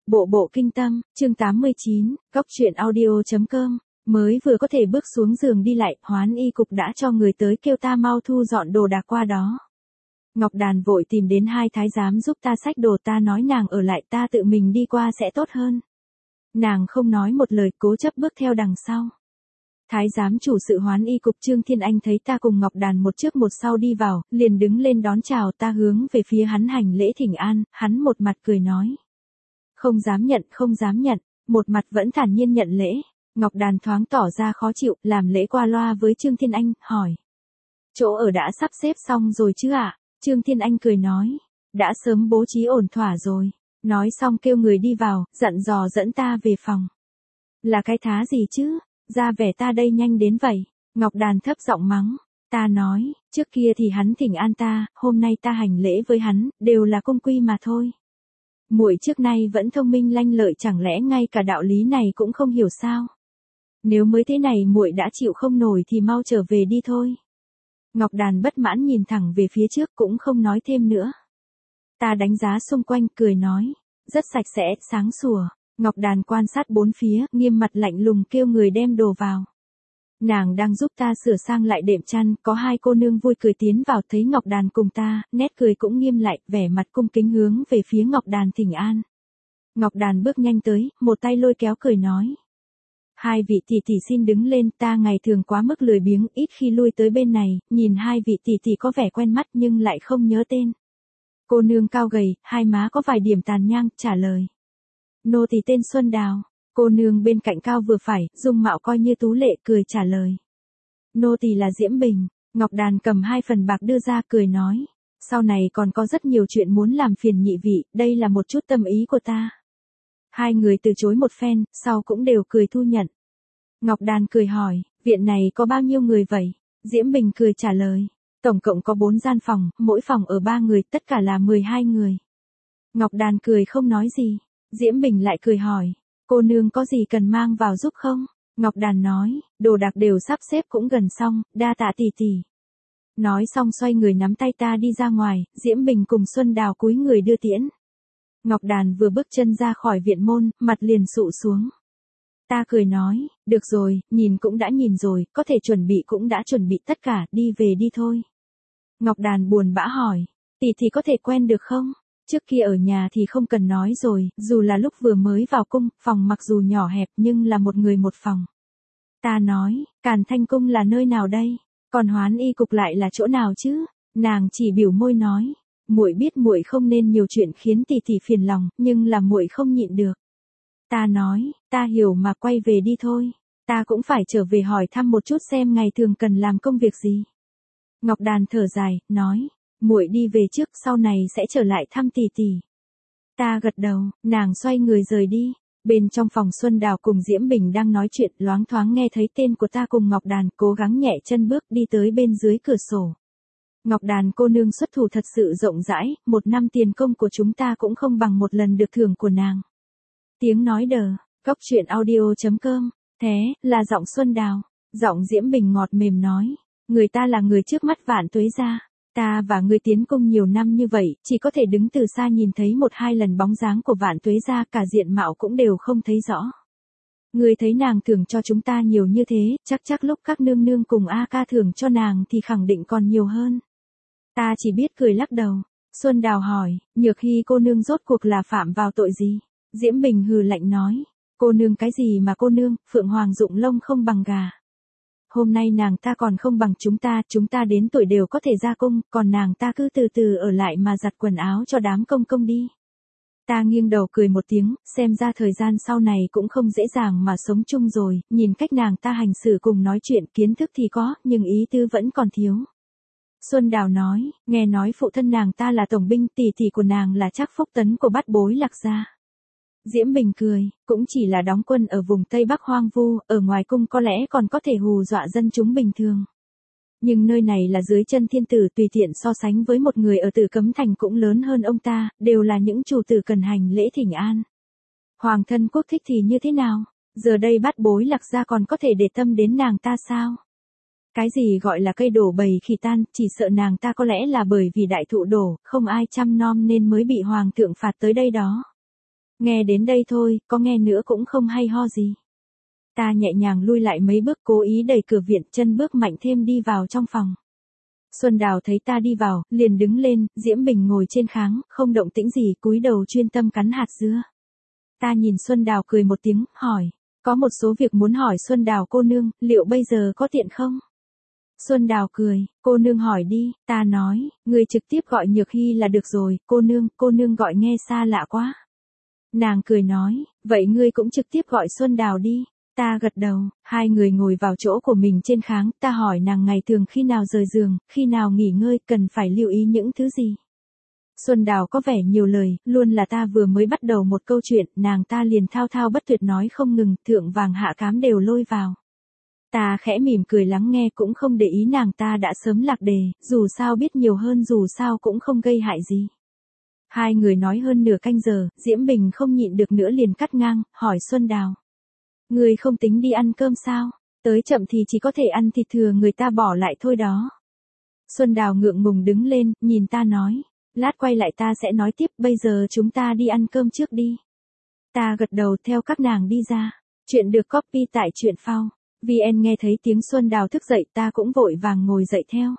Bộ bộ kinh tâm, chương 89, góc truyện audio.com. Mới vừa có thể bước xuống giường đi lại, Hoán y cục đã cho người tới kêu ta mau thu dọn đồ đạc qua đó. Ngọc Đàn vội tìm đến hai thái giám giúp ta xách đồ, ta nói nàng ở lại, ta tự mình đi qua sẽ tốt hơn. Nàng không nói một lời, cố chấp bước theo đằng sau. Thái giám chủ sự Hoán y cục Trương Thiên Anh thấy ta cùng Ngọc Đàn một trước một sau đi vào, liền đứng lên đón chào, ta hướng về phía hắn hành lễ thỉnh an, hắn một mặt cười nói. Không dám nhận, một mặt vẫn thản nhiên nhận lễ. Ngọc Đàn thoáng tỏ ra khó chịu, làm lễ qua loa với Trương Thiên Anh, hỏi. Chỗ ở đã sắp xếp xong rồi chứ ạ? Trương Thiên Anh cười nói. Đã sớm bố trí ổn thỏa rồi. Nói xong kêu người đi vào, dặn dò dẫn ta về phòng. Là cái thá gì chứ? Ra vẻ ta đây nhanh đến vậy. Ngọc Đàn thấp giọng mắng. Ta nói, trước kia thì hắn thỉnh an ta, hôm nay ta hành lễ với hắn, đều là cung quy mà thôi. Muội trước nay vẫn thông minh lanh lợi, chẳng lẽ ngay cả đạo lý này cũng không hiểu sao? Nếu mới thế này muội đã chịu không nổi thì mau trở về đi thôi. Ngọc Đàn bất mãn nhìn thẳng về phía trước cũng không nói thêm nữa. Ta đánh giá xung quanh cười nói, rất sạch sẽ, sáng sủa. Ngọc Đàn quan sát bốn phía, nghiêm mặt lạnh lùng kêu người đem đồ vào. Nàng đang giúp ta sửa sang lại đệm chăn, có hai cô nương vui cười tiến vào, thấy Ngọc Đàn cùng ta, nét cười cũng nghiêm lại, vẻ mặt cung kính hướng về phía Ngọc Đàn thỉnh an. Ngọc Đàn bước nhanh tới, một tay lôi kéo cười nói. Hai vị tỷ tỷ xin đứng lên, ta ngày thường quá mức lười biếng, ít khi lui tới bên này, nhìn hai vị tỷ tỷ có vẻ quen mắt nhưng lại không nhớ tên. Cô nương cao gầy, hai má có vài điểm tàn nhang, trả lời. Nô tỳ tên Xuân Đào. Cô nương bên cạnh cao vừa phải, dung mạo coi như tú lệ, cười trả lời. Nô tỳ là Diễm Bình. Ngọc Đàn cầm 2 phần bạc đưa ra, cười nói. Sau này còn có rất nhiều chuyện muốn làm phiền nhị vị, đây là một chút tâm ý của ta. Hai người từ chối một phen, sau cũng đều cười thu nhận. Ngọc Đàn cười hỏi, viện này có bao nhiêu người vậy? Diễm Bình cười trả lời. Tổng cộng có 4 gian phòng, mỗi phòng ở 3 người, tất cả là 12 người. Ngọc Đàn cười không nói gì. Diễm Bình lại cười hỏi. Cô nương có gì cần mang vào giúp không? Ngọc Đàn nói, đồ đạc đều sắp xếp cũng gần xong, đa tạ tỷ tỷ. Nói xong xoay người nắm tay ta đi ra ngoài, Diễm Bình cùng Xuân Đào cúi người đưa tiễn. Ngọc Đàn vừa bước chân ra khỏi viện môn, mặt liền sụ xuống. Ta cười nói, được rồi, nhìn cũng đã nhìn rồi, có thể chuẩn bị cũng đã chuẩn bị tất cả, đi về đi thôi. Ngọc Đàn buồn bã hỏi, tỷ thì có thể quen được không? Trước kia ở nhà thì không cần nói rồi, dù là lúc vừa mới vào cung, phòng mặc dù nhỏ hẹp nhưng là một người một phòng. Ta nói, Càn Thanh Cung là nơi nào đây? Còn Hoán y cục lại là chỗ nào chứ? Nàng chỉ biểu môi nói, muội biết muội không nên nhiều chuyện khiến tỷ tỷ phiền lòng, nhưng là muội không nhịn được. Ta nói, ta hiểu mà, quay về đi thôi. Ta cũng phải trở về hỏi thăm một chút xem ngày thường cần làm công việc gì. Ngọc Đàn thở dài, nói, muội đi về trước, sau này sẽ trở lại thăm tỷ tỷ. Ta gật đầu, nàng xoay người rời đi. Bên trong phòng Xuân Đào cùng Diễm Bình đang nói chuyện, loáng thoáng nghe thấy tên của ta cùng Ngọc Đàn, cố gắng nhẹ chân bước đi tới bên dưới cửa sổ. Ngọc Đàn cô nương xuất thủ thật sự rộng rãi, 1 năm tiền công của chúng ta cũng không bằng một lần được thưởng của nàng. Tiếng nói đờ, góc truyện audio.com, thế, là giọng Xuân Đào. Giọng Diễm Bình ngọt mềm nói, người ta là người trước mắt Vạn Tuế gia. Ta và ngươi tiến cung nhiều năm như vậy, chỉ có thể đứng từ xa nhìn thấy 1-2 lần bóng dáng của Vạn Tuế gia, cả diện mạo cũng đều không thấy rõ. Ngươi thấy nàng thưởng cho chúng ta nhiều như thế, chắc lúc các nương nương cùng A ca thưởng cho nàng thì khẳng định còn nhiều hơn. Ta chỉ biết cười lắc đầu. Xuân Đào hỏi, Nhược Hy cô nương rốt cuộc là phạm vào tội gì? Diễm Bình hừ lạnh nói, cô nương cái gì mà cô nương, Phượng Hoàng dụng lông không bằng gà. Hôm nay nàng ta còn không bằng chúng ta đến tuổi đều có thể ra cung, còn nàng ta cứ từ từ ở lại mà giặt quần áo cho đám công công đi. Ta nghiêng đầu cười một tiếng, xem ra thời gian sau này cũng không dễ dàng mà sống chung rồi, nhìn cách nàng ta hành xử cùng nói chuyện, kiến thức thì có, nhưng ý tư vẫn còn thiếu. Xuân Đào nói, nghe nói phụ thân nàng ta là tổng binh, tỷ tỷ của nàng là Trác Phúc Tấn của Bát Bối Lạc gia. Diễm Bình cười, cũng chỉ là đóng quân ở vùng Tây Bắc hoang vu, ở ngoài cung có lẽ còn có thể hù dọa dân chúng bình thường. Nhưng nơi này là dưới chân thiên tử, tùy tiện so sánh với một người ở Tử Cấm Thành cũng lớn hơn ông ta, đều là những chủ tử cần hành lễ thỉnh an. Hoàng thân quốc thích thì như thế nào? Giờ đây Bát Bối Lạc gia còn có thể để tâm đến nàng ta sao? Cái gì gọi là cây đổ bầy khi tan, chỉ sợ nàng ta có lẽ là bởi vì đại thụ đổ, không ai chăm nom nên mới bị hoàng thượng phạt tới đây đó. Nghe đến đây thôi, có nghe nữa cũng không hay ho gì. Ta nhẹ nhàng lui lại mấy bước cố ý đẩy cửa viện, chân bước mạnh thêm đi vào trong phòng. Xuân Đào thấy ta đi vào, liền đứng lên, Diễm Bình ngồi trên kháng, không động tĩnh gì, cúi đầu chuyên tâm cắn hạt dưa. Ta nhìn Xuân Đào cười một tiếng, hỏi, có một số việc muốn hỏi Xuân Đào cô nương, liệu bây giờ có tiện không? Xuân Đào cười, cô nương hỏi đi, ta nói, người trực tiếp gọi Nhược Hy là được rồi, cô nương gọi nghe xa lạ quá. Nàng cười nói, vậy ngươi cũng trực tiếp gọi Xuân Đào đi. Ta gật đầu, hai người ngồi vào chỗ của mình trên kháng, ta hỏi nàng ngày thường khi nào rời giường, khi nào nghỉ ngơi, cần phải lưu ý những thứ gì. Xuân Đào có vẻ nhiều lời, luôn là ta vừa mới bắt đầu một câu chuyện, nàng ta liền thao thao bất tuyệt nói không ngừng, thượng vàng hạ cám đều lôi vào. Ta khẽ mỉm cười lắng nghe cũng không để ý nàng ta đã sớm lạc đề, dù sao biết nhiều hơn dù sao cũng không gây hại gì. Hai người nói hơn nửa canh giờ, Diễm Bình không nhịn được nữa liền cắt ngang, hỏi Xuân Đào. Người không tính đi ăn cơm sao? Tới chậm thì chỉ có thể ăn thịt thừa người ta bỏ lại thôi đó. Xuân Đào ngượng ngùng đứng lên, nhìn ta nói. Lát quay lại ta sẽ nói tiếp, bây giờ chúng ta đi ăn cơm trước đi. Ta gật đầu theo các nàng đi ra. Chuyện được copy tại truyện phao. VN nghe thấy tiếng Xuân Đào thức dậy ta cũng vội vàng ngồi dậy theo.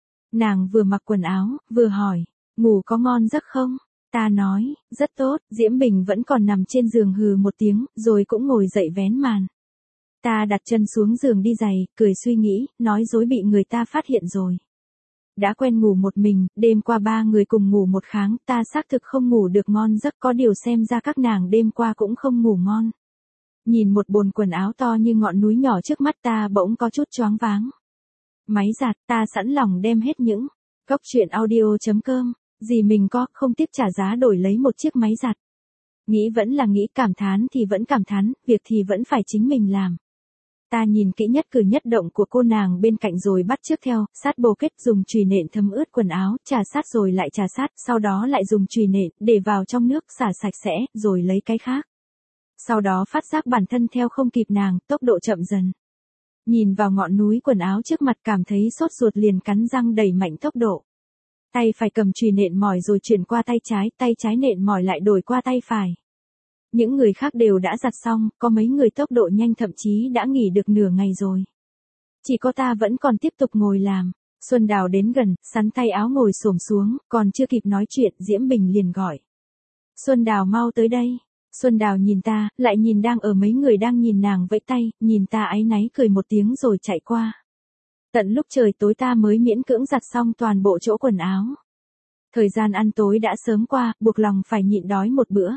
Nàng vừa mặc quần áo, vừa hỏi. Ngủ có ngon giấc không? Ta nói, rất tốt, Diễm Bình vẫn còn nằm trên giường hừ một tiếng, rồi cũng ngồi dậy vén màn. Ta đặt chân xuống giường đi giày, cười suy nghĩ, nói dối bị người ta phát hiện rồi. Đã quen ngủ một mình, đêm qua ba người cùng ngủ một kháng, ta xác thực không ngủ được ngon giấc, có điều xem ra các nàng đêm qua cũng không ngủ ngon. Nhìn một bồn quần áo to như ngọn núi nhỏ trước mắt ta bỗng có chút choáng váng. Máy giặt, ta sẵn lòng đem hết những góc truyện audio.com. Gì mình có, không tiếc trả giá đổi lấy một chiếc máy giặt. Nghĩ vẫn là nghĩ, cảm thán thì vẫn cảm thán, việc thì vẫn phải chính mình làm. Ta nhìn kỹ nhất cử nhất động của cô nàng bên cạnh rồi bắt chước theo, sát bồ kết dùng chùy nện thấm ướt quần áo, trà sát rồi lại trà sát, sau đó lại dùng chùy nện, để vào trong nước, xả sạch sẽ, rồi lấy cái khác. Sau đó phát giác bản thân theo không kịp nàng, tốc độ chậm dần. Nhìn vào ngọn núi quần áo trước mặt cảm thấy sốt ruột liền cắn răng đẩy mạnh tốc độ. Tay phải cầm chùy nện mỏi rồi chuyển qua tay trái nện mỏi lại đổi qua tay phải. Những người khác đều đã giặt xong, có mấy người tốc độ nhanh thậm chí đã nghỉ được nửa ngày rồi. Chỉ có ta vẫn còn tiếp tục ngồi làm. Xuân Đào đến gần, sắn tay áo ngồi xổm xuống, còn chưa kịp nói chuyện, Diễm Bình liền gọi. Xuân Đào mau tới đây. Xuân Đào nhìn ta, lại nhìn đang ở mấy người đang nhìn nàng vẫy tay, nhìn ta áy náy cười một tiếng rồi chạy qua. Tận lúc trời tối ta mới miễn cưỡng giặt xong toàn bộ chỗ quần áo. Thời gian ăn tối đã sớm qua, buộc lòng phải nhịn đói một bữa.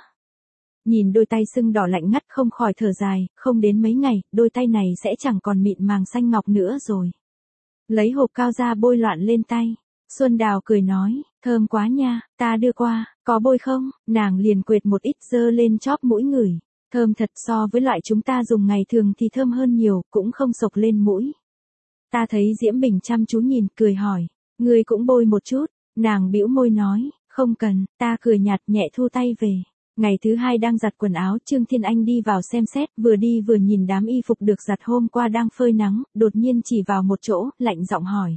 Nhìn đôi tay sưng đỏ lạnh ngắt không khỏi thở dài, không đến mấy ngày, đôi tay này sẽ chẳng còn mịn màng xanh ngọc nữa rồi. Lấy hộp cao ra bôi loạn lên tay. Xuân Đào cười nói, thơm quá nha, ta đưa qua, có bôi không? Nàng liền quệt một ít dơ lên chóp mũi ngửi. Thơm thật, so với loại chúng ta dùng ngày thường thì thơm hơn nhiều, cũng không sộc lên mũi. Ta thấy Diễm Bình chăm chú nhìn, cười hỏi, ngươi cũng bôi một chút. Nàng bĩu môi nói, không cần, ta cười nhạt nhẹ thu tay về. Ngày thứ hai đang giặt quần áo, Trương Thiên Anh đi vào xem xét, vừa đi vừa nhìn đám y phục được giặt hôm qua đang phơi nắng, đột nhiên chỉ vào một chỗ, lạnh giọng hỏi.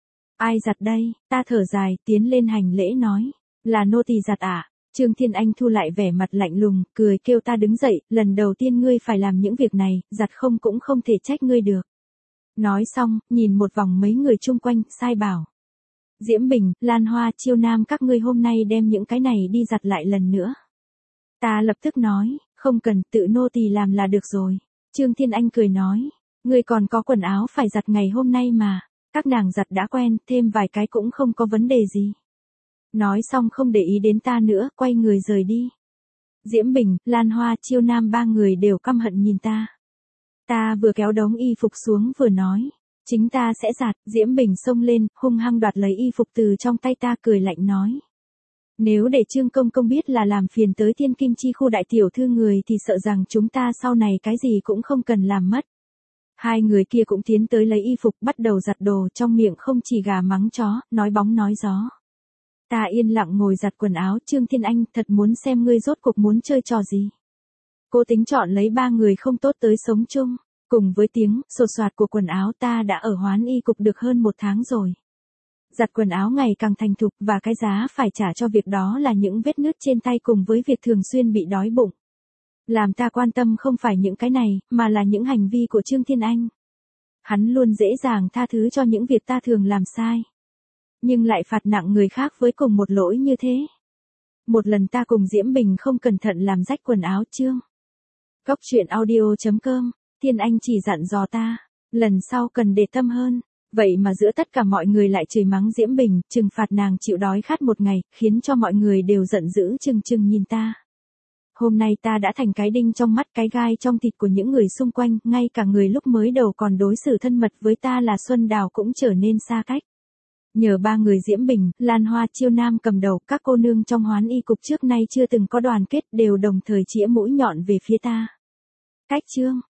Ai giặt đây? Ta thở dài, tiến lên hành lễ nói, là nô tỳ giặt ạ. Trương Thiên Anh thu lại vẻ mặt lạnh lùng, cười kêu ta đứng dậy, lần đầu tiên ngươi phải làm những việc này, giặt không cũng không thể trách ngươi được. Nói xong, nhìn một vòng mấy người chung quanh, sai bảo. Diễm Bình, Lan Hoa, Chiêu Nam các ngươi hôm nay đem những cái này đi giặt lại lần nữa. Ta lập tức nói, không cần, tự nô tỳ làm là được rồi. Trương Thiên Anh cười nói, ngươi còn có quần áo phải giặt ngày hôm nay mà. Các nàng giặt đã quen, thêm vài cái cũng không có vấn đề gì. Nói xong không để ý đến ta nữa, quay người rời đi. Diễm Bình, Lan Hoa, Chiêu Nam ba người đều căm hận nhìn ta. Ta vừa kéo đống y phục xuống vừa nói, chính ta sẽ giặt. Diễm Bình xông lên, hung hăng đoạt lấy y phục từ trong tay ta, cười lạnh nói. Nếu để Trương Công Công biết là làm phiền tới Thiên Kim Chi khu đại tiểu thư người thì sợ rằng chúng ta sau này cái gì cũng không cần làm mất. Hai người kia cũng tiến tới lấy y phục, bắt đầu giặt đồ, trong miệng không chỉ gà mắng chó, nói bóng nói gió. Ta yên lặng ngồi giặt quần áo. Trương Thiên Anh, thật muốn xem ngươi rốt cuộc muốn chơi trò gì. Cô tính chọn lấy ba người không tốt tới sống chung. Cùng với tiếng sột soạt của quần áo ta đã ở Hoán Y cục được hơn một tháng rồi. Giặt quần áo ngày càng thành thục và cái giá phải trả cho việc đó là những vết nứt trên tay cùng với việc thường xuyên bị đói bụng. Làm ta quan tâm không phải những cái này, mà là những hành vi của Trương Thiên Anh. Hắn luôn dễ dàng tha thứ cho những việc ta thường làm sai. Nhưng lại phạt nặng người khác với cùng một lỗi như thế. Một lần ta cùng Diễm Bình không cẩn thận làm rách quần áo Trương. Góc truyện audio.com, Thiên Anh chỉ dặn dò ta, lần sau cần để tâm hơn. Vậy mà giữa tất cả mọi người lại chửi mắng Diễm Bình, trừng phạt nàng chịu đói khát một ngày, khiến cho mọi người đều giận dữ chừng chừng nhìn ta. Hôm nay ta đã thành cái đinh trong mắt, cái gai trong thịt của những người xung quanh, ngay cả người lúc mới đầu còn đối xử thân mật với ta là Xuân Đào cũng trở nên xa cách. Nhờ ba người Diễm Bình, Lan Hoa, Chiêu Nam cầm đầu, các cô nương trong Hoán Y cục trước nay chưa từng có đoàn kết đều đồng thời chĩa mũi nhọn về phía ta. Cách Trương,